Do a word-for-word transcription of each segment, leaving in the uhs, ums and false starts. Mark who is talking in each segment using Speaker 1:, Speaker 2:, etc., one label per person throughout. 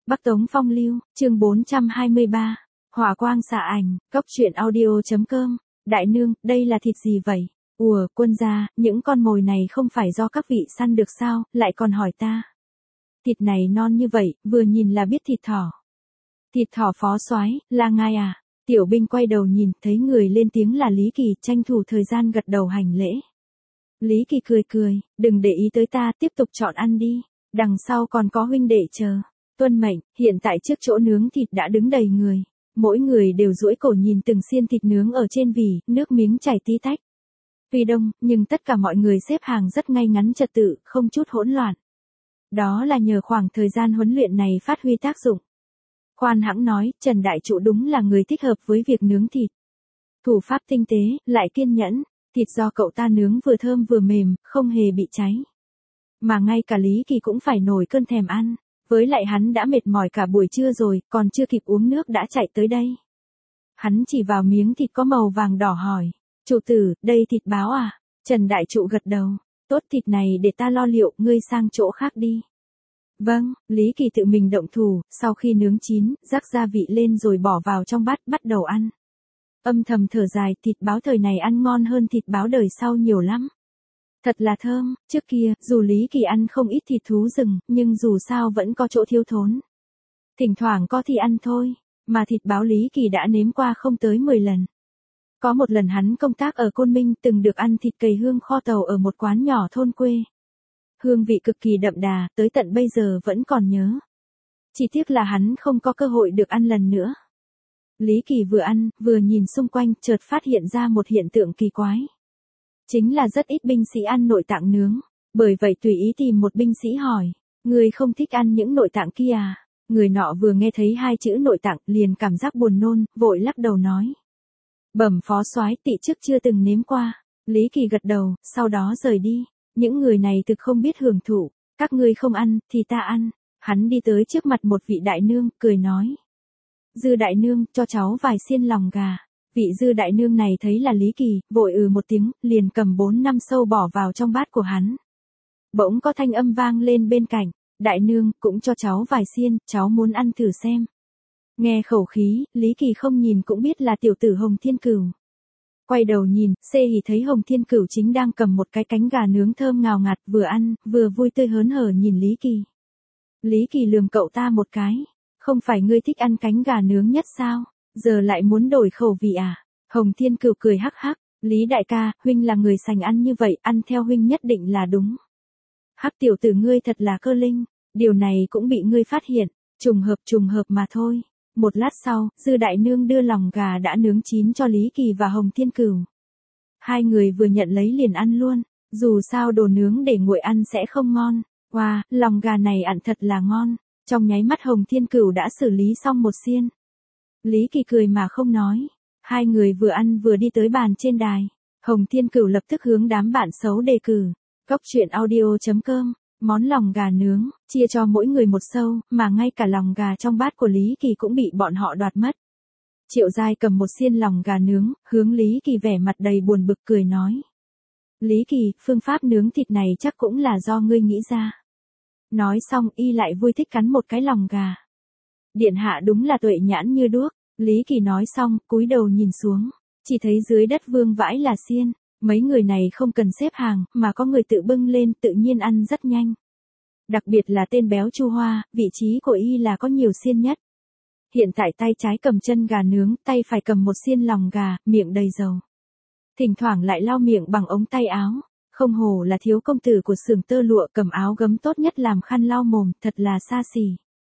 Speaker 1: Bắc Tống Phong Lưu, chương bốn trăm hai mươi ba. Hỏa quang xạ ảnh, góc truyện audio.com. Đại nương, đây là thịt gì vậy? Ùa, quân gia, những con mồi này không phải do các vị săn được sao, lại còn hỏi ta. Thịt này non như vậy, vừa nhìn là biết thịt thỏ. Thịt thỏ phó soái, là ngài à? Tiểu binh quay đầu nhìn, thấy người lên tiếng là Lý Kỳ, tranh thủ thời gian gật đầu hành lễ. Lý Kỳ cười cười, đừng để ý tới ta, tiếp tục chọn ăn đi, đằng sau còn có huynh đệ chờ. Tuân mệnh, hiện tại trước chỗ nướng thịt đã đứng đầy người, mỗi người đều duỗi cổ nhìn từng xiên thịt nướng ở trên vỉ, nước miếng chảy tí tách. Tuy đông, nhưng tất cả mọi người xếp hàng rất ngay ngắn trật tự, không chút hỗn loạn. Đó là nhờ khoảng thời gian huấn luyện này phát huy tác dụng. Khoan hãng nói, Trần Đại Trụ đúng là người thích hợp với việc nướng thịt. Thủ pháp tinh tế, lại kiên nhẫn, thịt do cậu ta nướng vừa thơm vừa mềm, không hề bị cháy. Mà ngay cả Lý Kỳ cũng phải nổi cơn thèm ăn, với lại hắn đã mệt mỏi cả buổi trưa rồi, còn chưa kịp uống nước đã chạy tới đây. Hắn chỉ vào miếng thịt có màu vàng đỏ hỏi, chủ tử, đây thịt báo à? Trần Đại Trụ gật đầu, tốt, thịt này để ta lo liệu, ngươi sang chỗ khác đi. Vâng, Lý Kỳ tự mình động thủ, sau khi nướng chín, rắc gia vị lên rồi bỏ vào trong bát, bắt đầu ăn. Âm thầm thở dài, thịt báo thời này ăn ngon hơn thịt báo đời sau nhiều lắm. Thật là thơm, trước kia, dù Lý Kỳ ăn không ít thịt thú rừng, nhưng dù sao vẫn có chỗ thiếu thốn. Thỉnh thoảng có thì ăn thôi, mà thịt báo Lý Kỳ đã nếm qua không tới mười lần. Có một lần hắn công tác ở Côn Minh từng được ăn thịt cầy hương kho tàu ở một quán nhỏ thôn quê. Hương vị cực kỳ đậm đà, tới tận bây giờ vẫn còn nhớ. Chỉ tiếc là hắn không có cơ hội được ăn lần nữa. Lý Kỳ vừa ăn, vừa nhìn xung quanh, chợt phát hiện ra một hiện tượng kỳ quái. Chính là rất ít binh sĩ ăn nội tạng nướng, bởi vậy tùy ý tìm một binh sĩ hỏi, người không thích ăn những nội tạng kia à? Người nọ vừa nghe thấy hai chữ nội tạng liền cảm giác buồn nôn, vội lắc đầu nói. Bẩm phó soái, tỵ trước chưa từng nếm qua. Lý Kỳ gật đầu, sau đó rời đi. Những người này thực không biết hưởng thụ, các ngươi không ăn, thì ta ăn. Hắn đi tới trước mặt một vị đại nương, cười nói. Dư đại nương, cho cháu vài xiên lòng gà. Vị dư đại nương này thấy là Lý Kỳ, vội ừ một tiếng, liền cầm bốn năm sâu bỏ vào trong bát của hắn. Bỗng có thanh âm vang lên bên cạnh, đại nương, cũng cho cháu vài xiên, cháu muốn ăn thử xem. Nghe khẩu khí, Lý Kỳ không nhìn cũng biết là tiểu tử Hồng Thiên Cửu. Quay đầu nhìn, xê hì thấy Hồng Thiên Cửu chính đang cầm một cái cánh gà nướng thơm ngào ngạt, vừa ăn, vừa vui tươi hớn hở nhìn Lý Kỳ. Lý Kỳ lườm cậu ta một cái, không phải ngươi thích ăn cánh gà nướng nhất sao, giờ lại muốn đổi khẩu vị à? Hồng Thiên Cửu cười hắc hắc, Lý đại ca, huynh là người sành ăn như vậy, ăn theo huynh nhất định là đúng. Hắc tiểu tử ngươi thật là cơ linh, điều này cũng bị ngươi phát hiện, trùng hợp trùng hợp mà thôi. Một lát sau, dư đại nương đưa lòng gà đã nướng chín cho Lý Kỳ và Hồng Thiên Cửu. Hai người vừa nhận lấy liền ăn luôn, dù sao đồ nướng để nguội ăn sẽ không ngon. Wow, lòng gà này ăn thật là ngon. Trong nháy mắt Hồng Thiên Cửu đã xử lý xong một xiên. Lý Kỳ cười mà không nói. Hai người vừa ăn vừa đi tới bàn trên đài. Hồng Thiên Cửu lập tức hướng đám bạn xấu đề cử. Góc truyện audio.com. Món lòng gà nướng, chia cho mỗi người một sâu, mà ngay cả lòng gà trong bát của Lý Kỳ cũng bị bọn họ đoạt mất. Triệu Giai cầm một xiên lòng gà nướng, hướng Lý Kỳ vẻ mặt đầy buồn bực cười nói. Lý Kỳ, phương pháp nướng thịt này chắc cũng là do ngươi nghĩ ra. Nói xong y lại vui thích cắn một cái lòng gà. Điện hạ đúng là tuệ nhãn như đuốc, Lý Kỳ nói xong, cúi đầu nhìn xuống, chỉ thấy dưới đất vương vãi là xiên. Mấy người này không cần xếp hàng, mà có người tự bưng lên, tự nhiên ăn rất nhanh. Đặc biệt là tên béo Chu Hoa, vị trí của y là có nhiều xiên nhất. Hiện tại tay trái cầm chân gà nướng, tay phải cầm một xiên lòng gà, miệng đầy dầu. Thỉnh thoảng lại lau miệng bằng ống tay áo, không hổ là thiếu công tử của xưởng tơ lụa, cầm áo gấm tốt nhất làm khăn lau mồm, thật là xa xỉ.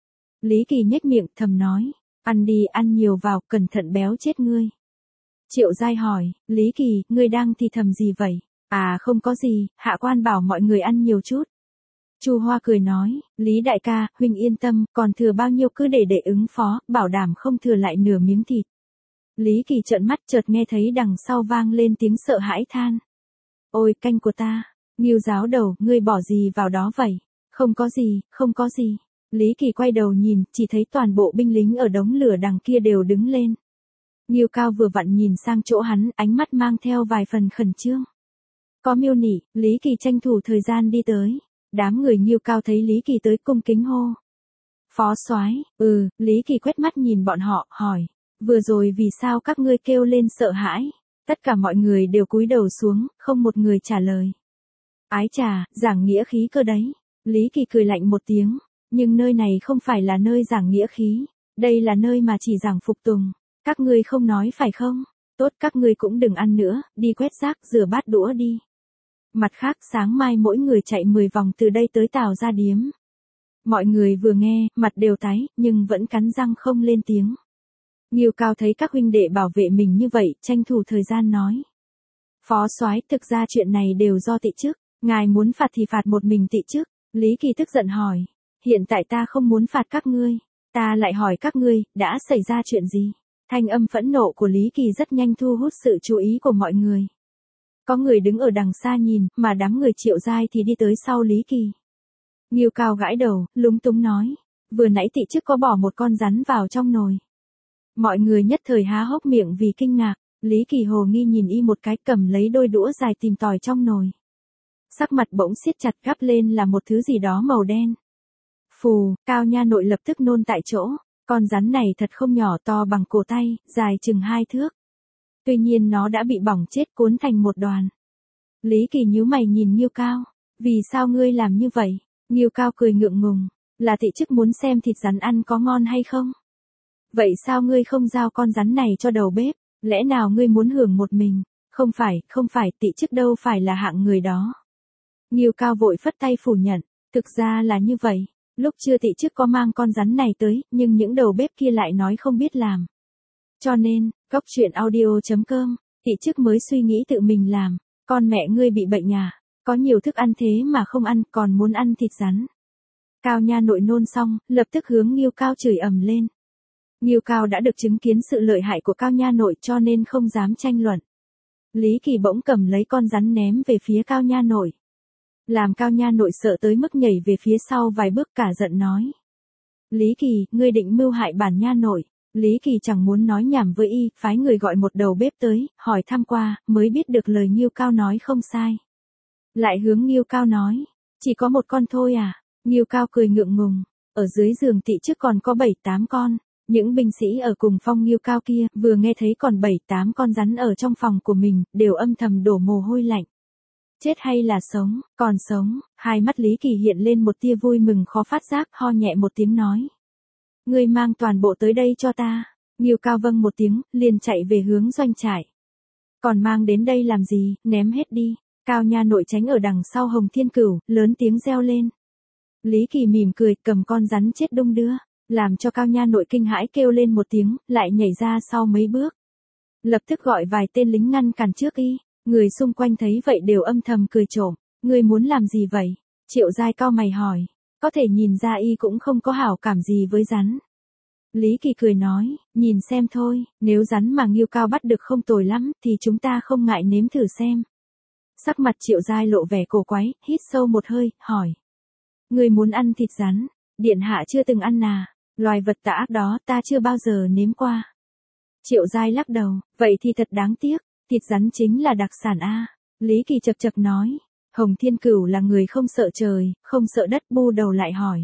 Speaker 1: Lý Kỳ nhếch miệng thầm nói, ăn đi, ăn nhiều vào, cẩn thận béo chết ngươi. Triệu Giai hỏi, Lý Kỳ, ngươi đang thì thầm gì vậy? À không có gì, hạ quan bảo mọi người ăn nhiều chút. Chu Hoa cười nói, Lý đại ca, huynh yên tâm, còn thừa bao nhiêu cứ để để ứng phó, bảo đảm không thừa lại nửa miếng thịt. Lý Kỳ trợn mắt chợt nghe thấy đằng sau vang lên tiếng sợ hãi than. Ôi canh của ta, Ngưu giáo đầu, ngươi bỏ gì vào đó vậy? Không có gì, không có gì. Lý Kỳ quay đầu nhìn, chỉ thấy toàn bộ binh lính ở đống lửa đằng kia đều đứng lên. Ngưu Cao vừa vặn nhìn sang chỗ hắn, ánh mắt mang theo vài phần khẩn trương. Có miêu nỉ, Lý Kỳ tranh thủ thời gian đi tới. Đám người Ngưu Cao thấy Lý Kỳ tới cung kính hô. Phó soái, ừ, Lý Kỳ quét mắt nhìn bọn họ, hỏi, vừa rồi vì sao các ngươi kêu lên sợ hãi? Tất cả mọi người đều cúi đầu xuống, không một người trả lời. Ái chà, giảng nghĩa khí cơ đấy. Lý Kỳ cười lạnh một tiếng, nhưng nơi này không phải là nơi giảng nghĩa khí, đây là nơi mà chỉ giảng phục tùng. Các ngươi không nói phải không? Tốt, các ngươi cũng đừng ăn nữa, đi quét rác, rửa bát đũa đi. Mặt khác, sáng mai mỗi người chạy mười vòng từ đây tới Tào Gia Điếm. Mọi người vừa nghe, mặt đều tái, nhưng vẫn cắn răng không lên tiếng. Ngưu Cao thấy các huynh đệ bảo vệ mình như vậy, tranh thủ thời gian nói. Phó soái, thực ra chuyện này đều do Tị Chức, ngài muốn phạt thì phạt một mình Tị Chức. Lý Kỳ tức giận hỏi, hiện tại ta không muốn phạt các ngươi, ta lại hỏi các ngươi, đã xảy ra chuyện gì? Thanh âm phẫn nộ của Lý Kỳ rất nhanh thu hút sự chú ý của mọi người. Có người đứng ở đằng xa nhìn, mà đám người Triệu Giai thì đi tới sau Lý Kỳ. Ngưu Cao gãi đầu, lúng túng nói, vừa nãy Tị Chức có bỏ một con rắn vào trong nồi. Mọi người nhất thời há hốc miệng vì kinh ngạc, Lý Kỳ hồ nghi nhìn y một cái, cầm lấy đôi đũa dài tìm tòi trong nồi. Sắc mặt bỗng siết chặt, gắp lên là một thứ gì đó màu đen. Phù, Cao nha nội lập tức nôn tại chỗ, con rắn này thật không nhỏ, to bằng cổ tay, dài chừng hai thước. Tuy nhiên nó đã bị bỏng chết, cuốn thành một đoàn. Lý Kỳ nhíu mày nhìn Ngưu Cao, vì sao ngươi làm như vậy? Ngưu Cao cười ngượng ngùng, là Tị Chức muốn xem thịt rắn ăn có ngon hay không? Vậy sao ngươi không giao con rắn này cho đầu bếp, lẽ nào ngươi muốn hưởng một mình? Không phải, không phải, Tị Chức đâu phải là hạng người đó. Ngưu Cao vội phất tay phủ nhận, thực ra là như vậy, lúc chưa Tị Chức có mang con rắn này tới, nhưng những đầu bếp kia lại nói không biết làm. Cho nên, góc truyện audio chấm com, Tị Chức mới suy nghĩ tự mình làm, con mẹ ngươi bị bệnh à, có nhiều thức ăn thế mà không ăn, còn muốn ăn thịt rắn. Cao nha nội nôn xong, lập tức hướng Ngưu Cao chửi ầm lên. Ngưu Cao đã được chứng kiến sự lợi hại của Cao nha nội cho nên không dám tranh luận. Lý Kỳ bỗng cầm lấy con rắn ném về phía Cao nha nội. Làm Cao nha nội sợ tới mức nhảy về phía sau vài bước, cả giận nói. Lý Kỳ, ngươi định mưu hại bản nha nội. Lý Kỳ chẳng muốn nói nhảm với y, phái người gọi một đầu bếp tới, hỏi thăm qua, mới biết được lời Ngưu Cao nói không sai. Lại hướng Ngưu Cao nói, chỉ có một con thôi à? Ngưu Cao cười ngượng ngùng, ở dưới giường Tị Chức còn có bảy tám con. Những binh sĩ ở cùng phong Ngưu Cao kia, vừa nghe thấy còn bảy tám con rắn ở trong phòng của mình, đều âm thầm đổ mồ hôi lạnh. Chết hay là sống? Còn sống. Hai mắt Lý Kỳ hiện lên một tia vui mừng khó phát giác, ho nhẹ một tiếng nói. Ngươi mang toàn bộ tới đây cho ta. Ngưu Cao vâng một tiếng, liền chạy về hướng doanh trại. Còn mang đến đây làm gì, ném hết đi. Cao nha nội tránh ở đằng sau Hồng Thiên Cửu, lớn tiếng reo lên. Lý Kỳ mỉm cười, cầm con rắn chết đung đưa, làm cho Cao nha nội kinh hãi kêu lên một tiếng, lại nhảy ra sau mấy bước. Lập tức gọi vài tên lính ngăn cản trước y, người xung quanh thấy vậy đều âm thầm cười trộm. Ngươi muốn làm gì vậy? Triệu Giai cau mày hỏi, có thể nhìn ra y cũng không có hảo cảm gì với rắn. Lý Kỳ cười nói, nhìn xem thôi, nếu rắn mà Ngưu Cao bắt được không tồi lắm, thì chúng ta không ngại nếm thử xem. Sắc mặt Triệu Giai lộ vẻ cổ quái, hít sâu một hơi, hỏi. Ngươi muốn ăn thịt rắn? Điện hạ chưa từng ăn à? Loài vật tà ác đó ta chưa bao giờ nếm qua. Triệu Giai lắc đầu, vậy thì thật đáng tiếc, thịt rắn chính là đặc sản a. Lý Kỳ chậc chậc nói, Hồng Thiên Cửu là người không sợ trời, không sợ đất, bu đầu lại hỏi.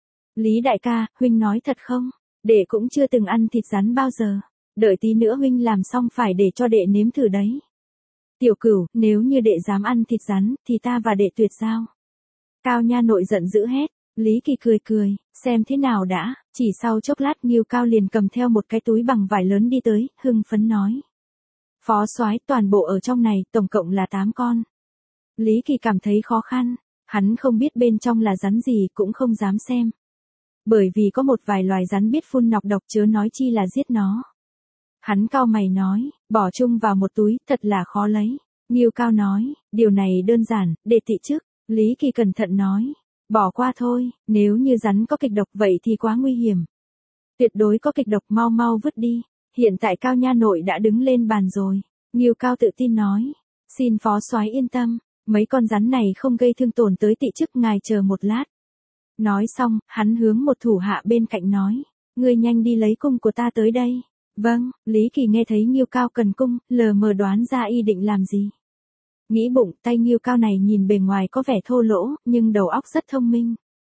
Speaker 1: Lý đại ca, huynh nói thật không? Đệ cũng chưa từng ăn thịt rắn bao giờ, đợi tí nữa huynh làm xong phải để cho đệ nếm thử đấy. Tiểu Cửu, nếu như đệ dám ăn thịt rắn, thì ta và đệ tuyệt giao. Cao nha nội giận dữ hét, Lý Kỳ cười cười, xem thế nào đã, chỉ sau chốc lát Ngưu Cao liền cầm theo một cái túi bằng vải lớn đi tới, hưng phấn nói. Phó soái, toàn bộ ở trong này, tổng cộng là tám con. Lý Kỳ cảm thấy khó khăn, hắn không biết bên trong là rắn gì cũng không dám xem. Bởi vì có một vài loài rắn biết phun nọc độc, chớ nói chi là giết nó. Hắn cau mày nói, bỏ chung vào một túi, thật là khó lấy. Ngưu Cao nói, điều này đơn giản, để Tị Chức. Lý Kỳ cẩn thận nói, bỏ qua thôi, nếu như rắn có kịch độc vậy thì quá nguy hiểm. Tuyệt đối có kịch độc, mau mau vứt đi. Hiện tại Cao nha nội đã đứng lên bàn rồi. Ngưu Cao tự tin nói, xin phó soái yên tâm, mấy con rắn này không gây thương tổn tới Tị Chức, ngài chờ một lát. Nói xong, hắn hướng một thủ hạ bên cạnh nói, ngươi nhanh đi lấy cung của ta tới đây. Vâng, Lý Kỳ nghe thấy Ngưu Cao cần cung, lờ mờ đoán ra y định làm gì. Nghĩ bụng, tay Ngưu Cao này nhìn bề ngoài có vẻ thô lỗ, nhưng đầu óc rất thông minh.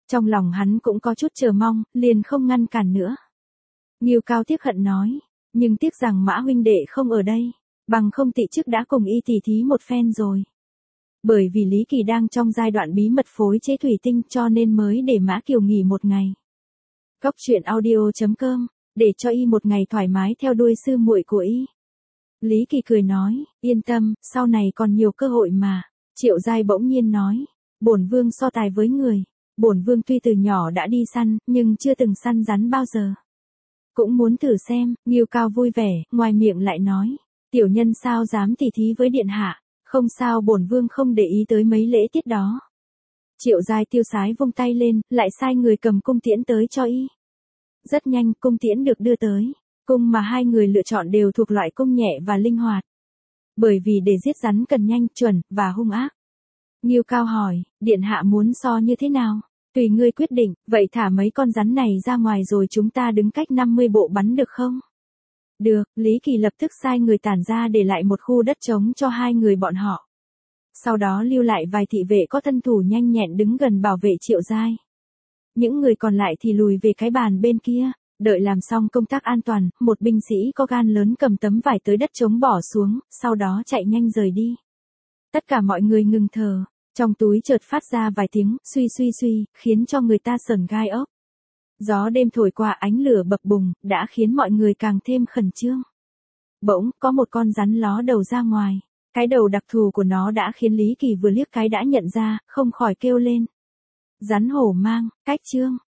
Speaker 1: Trong lòng hắn cũng có chút chờ mong, liền không ngăn cản nữa. Ngưu Cao tiếc hận nói, nhưng tiếc rằng Mã huynh đệ không ở đây, bằng không tị chức đã cùng y tỉ thí một phen rồi. Bởi vì Lý Kỳ đang trong giai đoạn bí mật phối chế thủy tinh cho nên mới để Mã Kiều nghỉ một ngày. Cốc truyện audio chấm com, để cho y một ngày thoải mái theo đuôi sư muội của y. Lý Kỳ cười nói, yên tâm, sau này còn nhiều cơ hội mà. Triệu Giai bỗng nhiên nói, bổn vương so tài với người. Bổn vương tuy từ nhỏ đã đi săn, nhưng chưa từng săn rắn bao giờ. Cũng muốn thử xem. Ngưu Cao vui vẻ, ngoài miệng lại nói, tiểu nhân sao dám tỉ thí với điện hạ, không sao, bổn vương không để ý tới mấy lễ tiết đó. Triệu Giai tiêu sái vung tay lên, lại sai người cầm cung tiễn tới cho y. Rất nhanh, cung tiễn được đưa tới. Cung mà hai người lựa chọn đều thuộc loại cung nhẹ và linh hoạt. Bởi vì để giết rắn cần nhanh, chuẩn, và hung ác. Ngưu Cao hỏi, điện hạ muốn so như thế nào? Tùy ngươi quyết định, vậy thả mấy con rắn này ra ngoài rồi chúng ta đứng cách năm mươi bộ bắn được không? Được, Lý Kỳ lập tức sai người tản ra để lại một khu đất trống cho hai người bọn họ. Sau đó lưu lại vài thị vệ có thân thủ nhanh nhẹn đứng gần bảo vệ Triệu Giai. Những người còn lại thì lùi về cái bàn bên kia, đợi làm xong công tác an toàn, một binh sĩ có gan lớn cầm tấm vải tới đất trống bỏ xuống, sau đó chạy nhanh rời đi. Tất cả mọi người ngừng thở, trong túi chợt phát ra vài tiếng suy suy suy, khiến cho người ta sởn gai ốc. Gió đêm thổi qua, ánh lửa bập bùng, đã khiến mọi người càng thêm khẩn trương. Bỗng, có một con rắn ló đầu ra ngoài. Cái đầu đặc thù của nó đã khiến Lý Kỳ vừa liếc cái đã nhận ra, không khỏi kêu lên. Rắn hổ mang, cách chương.